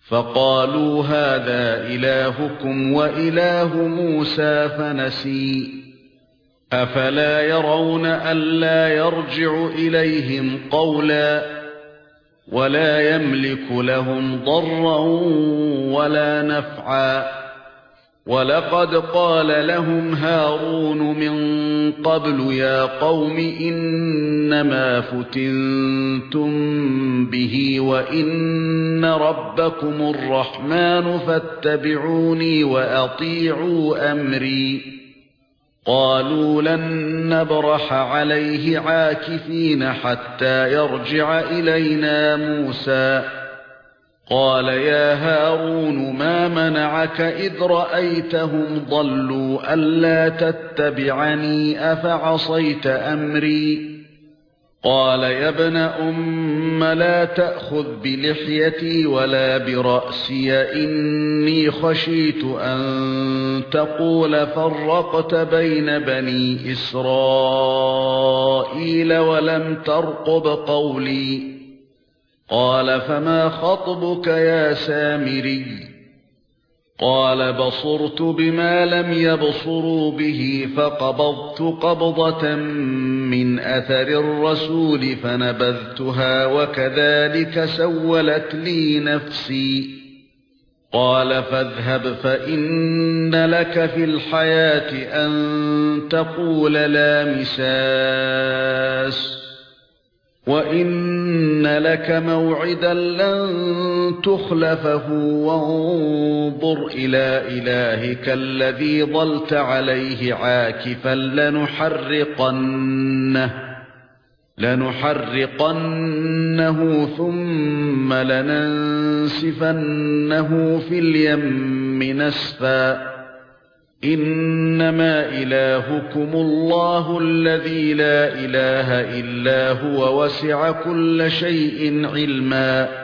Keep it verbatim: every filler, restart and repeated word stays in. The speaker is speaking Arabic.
فقالوا هذا إلهكم وإله موسى فنسي أفلا يرون ألا يرجع إليهم قولا ولا يملك لهم ضرا ولا نفعا ولقد قال لهم هارون من قبل يا قوم إنما فتنتم به وإن ربكم الرحمن فاتبعوني وأطيعوا أمري قالوا لن نبرح عليه عاكفين حتى يرجع إلينا موسى قال يا هارون ما منعك إذ رأيتهم ضلوا ألا تتبعني أفعصيت أمري قال يا ابن أم لا تأخذ بلحيتي ولا برأسي إني خشيت أن تقول فرقت بين بني إسرائيل ولم ترقب قولي قال فما خطبك يا سامري قال بصرت بما لم يبصروا به فقبضت قبضة من أثر الرسول فنبذتها وكذلك سولت لي نفسي قال فاذهب فإن لك في الحياة أن تقول لا مساس وَإِنَّ لَكَ مَوْعِدًا لَّن تُخْلَفَهُ وَانظُرْ إِلَى إِلَٰهِكَ الَّذِي ظَلْتَ عَلَيْهِ عَاكِفًا لَّنُحَرِّقَنَّهُ لَنُحَرِّقَنَّهُ ثُمَّ لَنَنسِفَنَّهُ فِي الْيَمِّ نَسْفًا إِنَّمَا إِلَٰهُكُمُ اللَّهُ الَّذِي لَا إِلَٰهَ إِلَّا هُوَ وَسِعَ كُلَّ شَيْءٍ عِلْمًا